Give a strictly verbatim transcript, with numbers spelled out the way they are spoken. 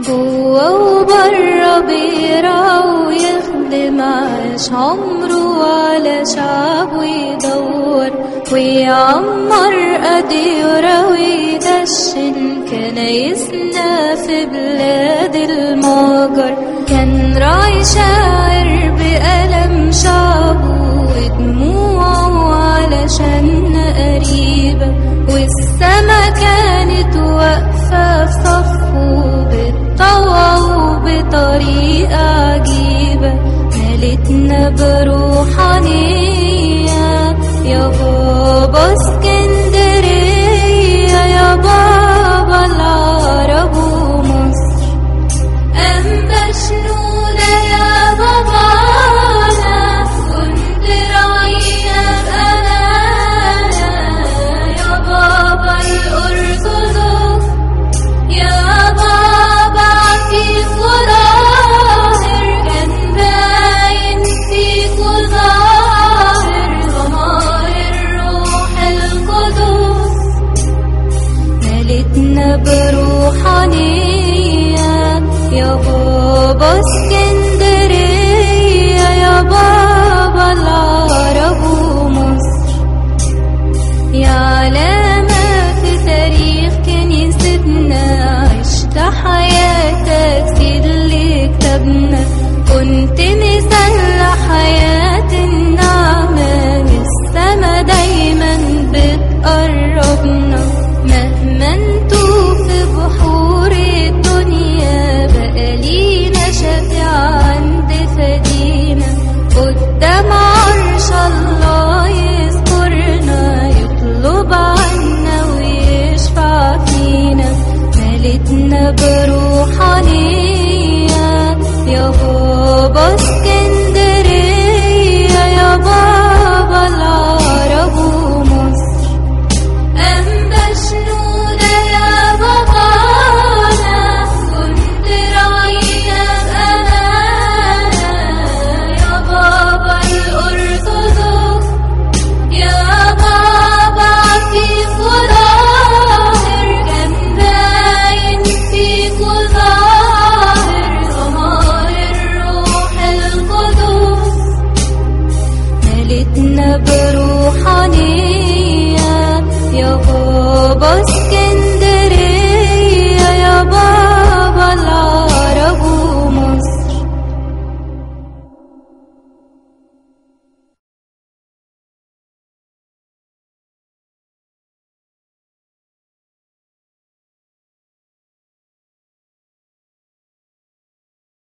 جوا وبرا بيرعى ويخدم، عاش عمره على شعب ويدور ويعمر قديرة ويدشن كنايسنا في بلاد المجر. كان راعي شاعر بألم شعبه ودموعه علشاننا قريبة، والسما كانت واقفة في صفه بتطوعه بطريقة عجيبة. مالتنا بروحانية يا بابا اسكندرية، يا بابا العرب ومصر. أما شنودة يا بابانا كنت راعية بأمانة، يا بابا الأرثوذكس، يا بابا عفيف وظاهر، كان باين فيك وظاهر ضمائر الروح القدس. مالتنا بروحانية يا بابا اسكندرية، يا بابا العرب ومصر. يا علامة في تاريخ كنيستنا، عشت حياتك سيد اللي كتبنا. كنت مثال لحياة النعمة، السما دايما بتقربنا. مهما انتوا في بحور الدنيا، بقى لينا شفيع عند فدينا. قدام عرش الله يذكرنا، يطلب عنا ويشفع فينا. مالتنا بروحانية يا بابا اسكندرية، يا بابا العرب ومصر. أما شنودة يا بابانا كنت راعية بأمانة، يا بابا الأرثوذكس، يا بابا عفيف وظاهر، كان باين فيك وظاهر ضمائر الروح القدس. مالتنا بروحانية يا بابا